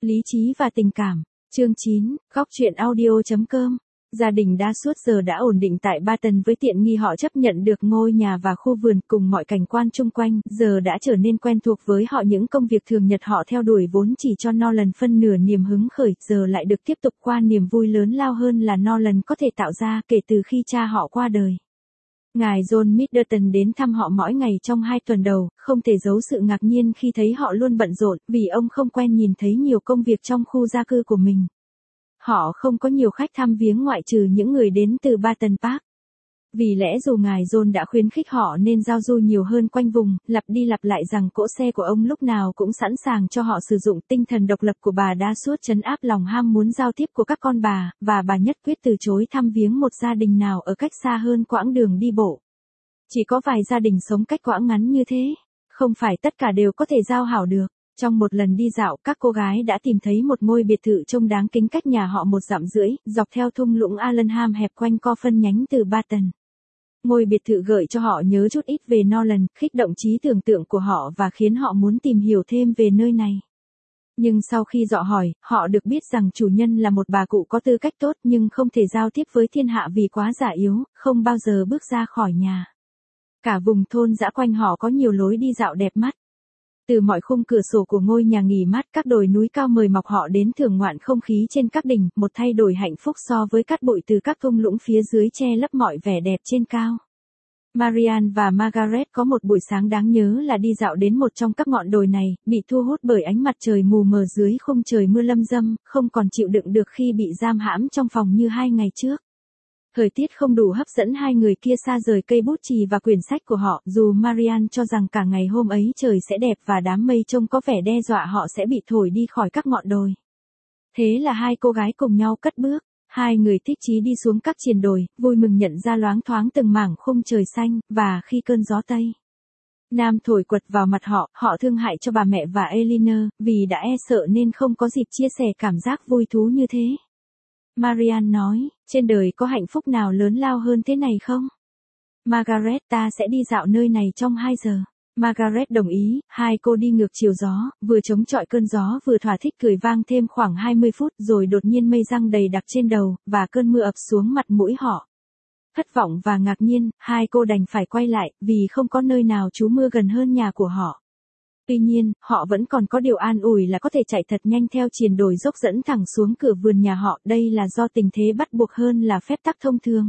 Lý trí và tình cảm. Chương 9, góc truyện audio.com. Gia đình đa suốt giờ đã ổn định tại Barton với tiện nghi họ chấp nhận được ngôi nhà và khu vườn cùng mọi cảnh quan chung quanh, giờ đã trở nên quen thuộc với họ những công việc thường nhật họ theo đuổi vốn chỉ cho Nolan phân nửa niềm hứng khởi, giờ lại được tiếp tục qua niềm vui lớn lao hơn là Nolan có thể tạo ra kể từ khi cha họ qua đời. Ngài John Middleton đến thăm họ mỗi ngày trong 2 tuần đầu, không thể giấu sự ngạc nhiên khi thấy họ luôn bận rộn, vì ông không quen nhìn thấy nhiều công việc trong khu gia cư của mình. Họ không có nhiều khách thăm viếng ngoại trừ những người đến từ Barton Park. Vì lẽ dù ngài John đã khuyến khích họ nên giao du nhiều hơn quanh vùng, lặp đi lặp lại rằng cỗ xe của ông lúc nào cũng sẵn sàng cho họ sử dụng, tinh thần độc lập của bà đã suốt trấn áp lòng ham muốn giao tiếp của các con bà, và bà nhất quyết từ chối thăm viếng một gia đình nào ở cách xa hơn quãng đường đi bộ. Chỉ có vài gia đình sống cách quãng ngắn như thế, không phải tất cả đều có thể giao hảo được. Trong một lần đi dạo, các cô gái đã tìm thấy một ngôi biệt thự trông đáng kính cách nhà họ 1,5 dặm, dọc theo thung lũng Allenham hẹp quanh co phân nhánh từ Barton. Ngôi biệt thự gợi cho họ nhớ chút ít về Nolan, khích động trí tưởng tượng của họ và khiến họ muốn tìm hiểu thêm về nơi này. Nhưng sau khi dò hỏi, họ được biết rằng chủ nhân là một bà cụ có tư cách tốt nhưng không thể giao tiếp với thiên hạ vì quá già yếu, không bao giờ bước ra khỏi nhà. Cả vùng thôn dã quanh họ có nhiều lối đi dạo đẹp mắt. Từ mọi khung cửa sổ của ngôi nhà nghỉ mát, các đồi núi cao mời mọc họ đến thưởng ngoạn không khí trên các đỉnh, một thay đổi hạnh phúc so với cát bụi từ các thung lũng phía dưới che lấp mọi vẻ đẹp trên cao. Marianne và Margaret có một buổi sáng đáng nhớ là đi dạo đến một trong các ngọn đồi này, bị thu hút bởi ánh mặt trời mù mờ dưới khung trời mưa lâm dâm, không còn chịu đựng được khi bị giam hãm trong phòng như 2 ngày trước. Thời tiết không đủ hấp dẫn hai người kia xa rời cây bút chì và quyển sách của họ, dù Marianne cho rằng cả ngày hôm ấy trời sẽ đẹp và đám mây trông có vẻ đe dọa họ sẽ bị thổi đi khỏi các ngọn đồi. Thế là hai cô gái cùng nhau cất bước, hai người thích chí đi xuống các triền đồi, vui mừng nhận ra loáng thoáng từng mảng khung trời xanh, và khi cơn gió Tây Nam thổi quật vào mặt họ, họ thương hại cho bà mẹ và Eleanor, vì đã e sợ nên không có dịp chia sẻ cảm giác vui thú như thế. Marianne nói, trên đời có hạnh phúc nào lớn lao hơn thế này không? Margaret, ta sẽ đi dạo nơi này trong 2 giờ. Margaret đồng ý, hai cô đi ngược chiều gió, vừa chống chọi cơn gió vừa thỏa thích cười vang thêm khoảng 20 phút rồi đột nhiên mây giăng đầy đặc trên đầu, và cơn mưa ập xuống mặt mũi họ. Thất vọng và ngạc nhiên, hai cô đành phải quay lại, vì không có nơi nào trú mưa gần hơn nhà của họ. Tuy nhiên, họ vẫn còn có điều an ủi là có thể chạy thật nhanh theo triền đồi dốc dẫn thẳng xuống cửa vườn nhà họ, đây là do tình thế bắt buộc hơn là phép tắc thông thường.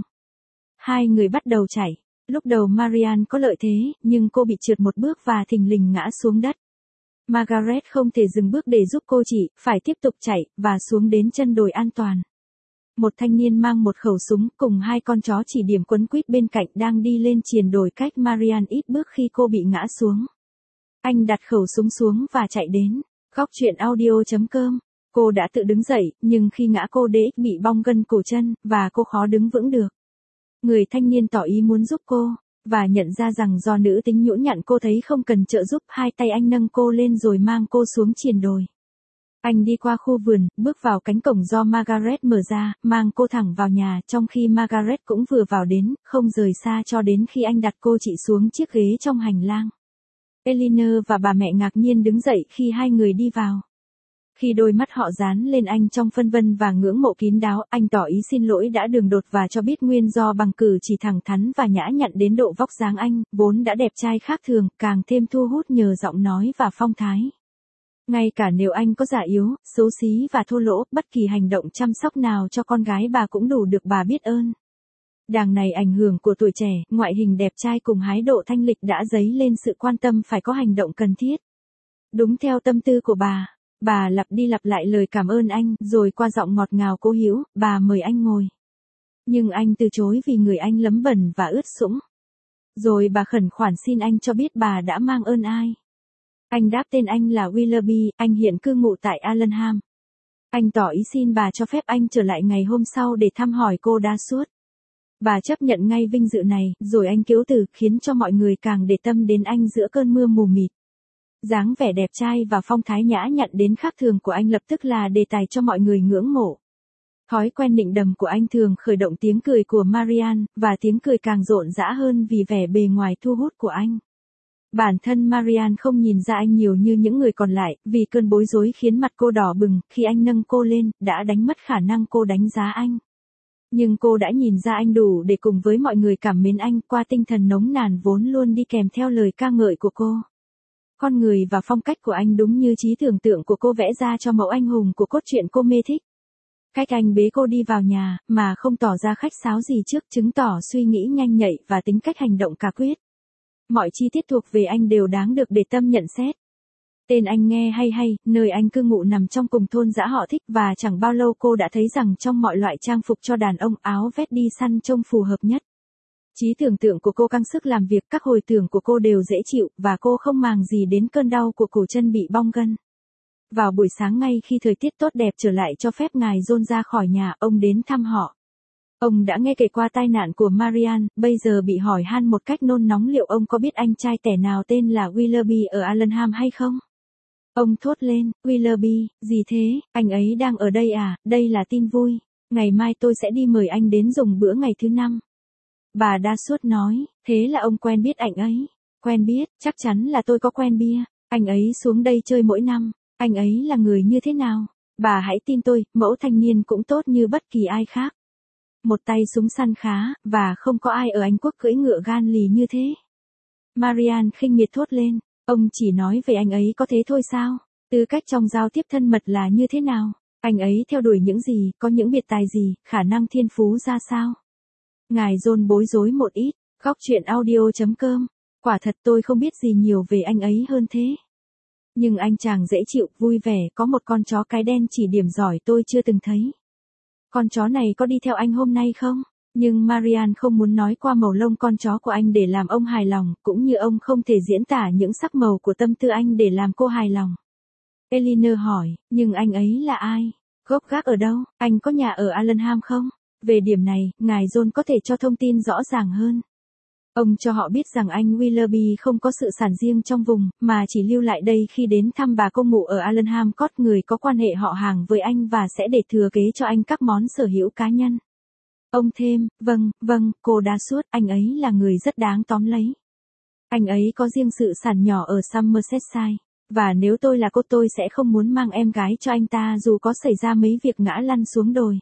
Hai người bắt đầu chạy. Lúc đầu Marianne có lợi thế, nhưng cô bị trượt một bước và thình lình ngã xuống đất. Margaret không thể dừng bước để giúp cô chỉ, phải tiếp tục chạy, và xuống đến chân đồi an toàn. Một thanh niên mang một khẩu súng cùng 2 con chó chỉ điểm quấn quýt bên cạnh đang đi lên triền đồi cách Marianne ít bước khi cô bị ngã xuống. Anh đặt khẩu súng xuống và chạy đến. Góc truyện audio.com. Cô đã tự đứng dậy, nhưng khi ngã cô DX bị bong gân cổ chân, và cô khó đứng vững được. Người thanh niên tỏ ý muốn giúp cô, và nhận ra rằng do nữ tính nhũn nhặn cô thấy không cần trợ giúp, 2 tay anh nâng cô lên rồi mang cô xuống triền đồi. Anh đi qua khu vườn, bước vào cánh cổng do Margaret mở ra, mang cô thẳng vào nhà, trong khi Margaret cũng vừa vào đến, không rời xa cho đến khi anh đặt cô chị xuống chiếc ghế trong hành lang. Eleanor và bà mẹ ngạc nhiên đứng dậy khi hai người đi vào. Khi đôi mắt họ dán lên anh trong phân vân và ngưỡng mộ kín đáo, anh tỏ ý xin lỗi đã đường đột và cho biết nguyên do bằng cử chỉ thẳng thắn và nhã nhặn đến độ vóc dáng anh, vốn đã đẹp trai khác thường, càng thêm thu hút nhờ giọng nói và phong thái. Ngay cả nếu anh có già yếu, xấu xí và thô lỗ, bất kỳ hành động chăm sóc nào cho con gái bà cũng đủ được bà biết ơn. Đằng này ảnh hưởng của tuổi trẻ, ngoại hình đẹp trai cùng hái độ thanh lịch đã dấy lên sự quan tâm phải có hành động cần thiết. Đúng theo tâm tư của bà lặp đi lặp lại lời cảm ơn anh, rồi qua giọng ngọt ngào cố hữu, bà mời anh ngồi. Nhưng anh từ chối vì người anh lấm bẩn và ướt sũng. Rồi bà khẩn khoản xin anh cho biết bà đã mang ơn ai. Anh đáp tên anh là Willoughby, anh hiện cư ngụ tại Allenham. Anh tỏ ý xin bà cho phép anh trở lại ngày hôm sau để thăm hỏi cô đa suốt. Bà chấp nhận ngay vinh dự này, rồi anh kiếu từ, khiến cho mọi người càng để tâm đến anh giữa cơn mưa mù mịt. Dáng vẻ đẹp trai và phong thái nhã nhặn đến khác thường của anh lập tức là đề tài cho mọi người ngưỡng mộ. Thói quen nịnh đầm của anh thường khởi động tiếng cười của Marianne, và tiếng cười càng rộn rã hơn vì vẻ bề ngoài thu hút của anh. Bản thân Marianne không nhìn ra anh nhiều như những người còn lại, vì cơn bối rối khiến mặt cô đỏ bừng, khi anh nâng cô lên, đã đánh mất khả năng cô đánh giá anh. Nhưng cô đã nhìn ra anh đủ để cùng với mọi người cảm mến anh qua tinh thần nồng nàn vốn luôn đi kèm theo lời ca ngợi của cô. Con người và phong cách của anh đúng như trí tưởng tượng của cô vẽ ra cho mẫu anh hùng của cốt truyện cô mê thích. Cách anh bế cô đi vào nhà, mà không tỏ ra khách sáo gì trước, chứng tỏ suy nghĩ nhanh nhạy và tính cách hành động quả quyết. Mọi chi tiết thuộc về anh đều đáng được để tâm nhận xét. Tên anh nghe hay, nơi anh cư ngụ nằm trong cùng thôn dã họ thích và chẳng bao lâu cô đã thấy rằng trong mọi loại trang phục cho đàn ông, áo vest đi săn trông phù hợp nhất. Trí tưởng tượng của cô căng sức làm việc, các hồi tưởng của cô đều dễ chịu và cô không màng gì đến cơn đau của cổ chân bị bong gân. Vào buổi sáng ngay khi thời tiết tốt đẹp trở lại cho phép ngài John ra khỏi nhà, ông đến thăm họ. Ông đã nghe kể qua tai nạn của Marianne, bây giờ bị hỏi han một cách nôn nóng liệu ông có biết anh trai tẻ nào tên là Willoughby ở Allenham hay không? Ông thốt lên, Willoughby, gì thế, anh ấy đang ở đây à, đây là tin vui. Ngày mai tôi sẽ đi mời anh đến dùng bữa ngày thứ 5. Bà Dashwood nói, thế là ông quen biết anh ấy. Quen biết, chắc chắn là tôi có quen bia. Anh ấy xuống đây chơi mỗi năm. Anh ấy là người như thế nào? Bà hãy tin tôi, mẫu thanh niên cũng tốt như bất kỳ ai khác. Một tay súng săn khá, và không có ai ở Anh Quốc cưỡi ngựa gan lì như thế. Marianne khinh miệt thốt lên, ông chỉ nói về anh ấy có thế thôi sao? Tư cách trong giao tiếp thân mật là như thế nào? Anh ấy theo đuổi những gì, có những biệt tài gì, khả năng thiên phú ra sao? Ngài John bối rối một ít, góc truyện audio.com. Quả thật tôi không biết gì nhiều về anh ấy hơn thế. Nhưng anh chàng dễ chịu, vui vẻ, có một con chó cái đen chỉ điểm giỏi tôi chưa từng thấy. Con chó này có đi theo anh hôm nay không? Nhưng Marianne không muốn nói qua màu lông con chó của anh để làm ông hài lòng, cũng như ông không thể diễn tả những sắc màu của tâm tư anh để làm cô hài lòng. Eleanor hỏi, nhưng anh ấy là ai? Gốc gác ở đâu? Anh có nhà ở Allenham không? Về điểm này, ngài John có thể cho thông tin rõ ràng hơn. Ông cho họ biết rằng anh Willoughby không có sự sản riêng trong vùng, mà chỉ lưu lại đây khi đến thăm bà cô ngụ ở Allenham Court, người có quan hệ họ hàng với anh và sẽ để thừa kế cho anh các món sở hữu cá nhân. Ông thêm, vâng, cô Dashwood, anh ấy là người rất đáng tóm lấy. Anh ấy có riêng sự sản nhỏ ở Somersetshire, và nếu tôi là cô tôi sẽ không muốn mang em gái cho anh ta dù có xảy ra mấy việc ngã lăn xuống đồi.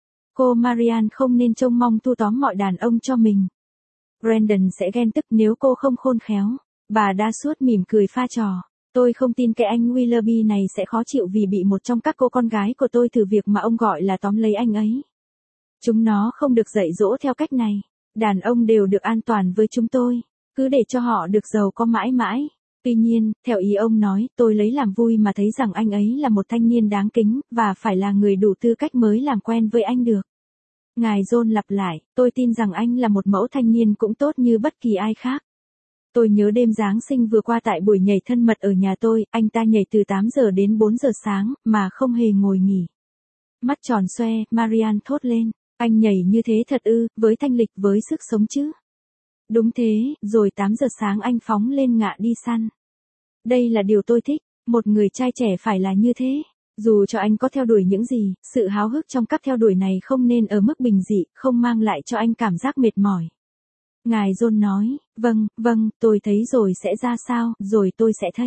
Cô Marianne không nên trông mong thu tóm mọi đàn ông cho mình. Brandon sẽ ghen tức nếu cô không khôn khéo. Bà Dashwood mỉm cười pha trò. Tôi không tin cái anh Willoughby này sẽ khó chịu vì bị một trong các cô con gái của tôi thử việc mà ông gọi là tóm lấy anh ấy. Chúng nó không được dạy dỗ theo cách này. Đàn ông đều được an toàn với chúng tôi. Cứ để cho họ được giàu có mãi mãi. Tuy nhiên, theo ý ông nói, tôi lấy làm vui mà thấy rằng anh ấy là một thanh niên đáng kính, và phải là người đủ tư cách mới làm quen với anh được. Ngài John lặp lại, tôi tin rằng anh là một mẫu thanh niên cũng tốt như bất kỳ ai khác. Tôi nhớ đêm Giáng sinh vừa qua tại buổi nhảy thân mật ở nhà tôi, anh ta nhảy từ 8 giờ đến 4 giờ sáng, mà không hề ngồi nghỉ. Mắt tròn xoe, Marianne thốt lên, anh nhảy như thế thật ư, với thanh lịch với sức sống chứ. Đúng thế, rồi 8 giờ sáng anh phóng lên ngựa đi săn. Đây là điều tôi thích, một người trai trẻ phải là như thế. Dù cho anh có theo đuổi những gì, sự háo hức trong các theo đuổi này không nên ở mức bình dị, không mang lại cho anh cảm giác mệt mỏi. Ngài John nói, vâng, tôi thấy rồi sẽ ra sao, rồi tôi sẽ thấy.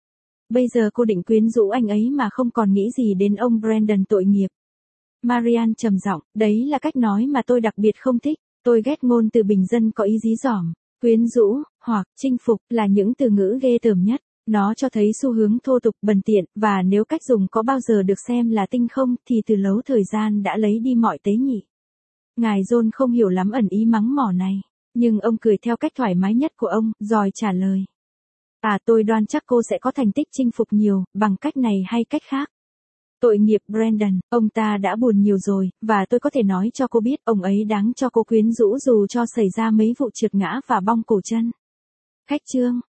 Bây giờ cô định quyến rũ anh ấy mà không còn nghĩ gì đến ông Brandon tội nghiệp. Marianne trầm giọng, đấy là cách nói mà tôi đặc biệt không thích, tôi ghét ngôn từ bình dân có ý dí dỏm, quyến rũ, hoặc chinh phục là những từ ngữ ghê tởm nhất. Nó cho thấy xu hướng thô tục bần tiện, và nếu cách dùng có bao giờ được xem là tinh không, thì từ lâu thời gian đã lấy đi mọi tế nhị. Ngài John không hiểu lắm ẩn ý mắng mỏ này, nhưng ông cười theo cách thoải mái nhất của ông, rồi trả lời. Tôi đoán chắc cô sẽ có thành tích chinh phục nhiều, bằng cách này hay cách khác. Tội nghiệp Brandon, ông ta đã buồn nhiều rồi, và tôi có thể nói cho cô biết, ông ấy đáng cho cô quyến rũ dù cho xảy ra mấy vụ trượt ngã và bong cổ chân. Khách chương.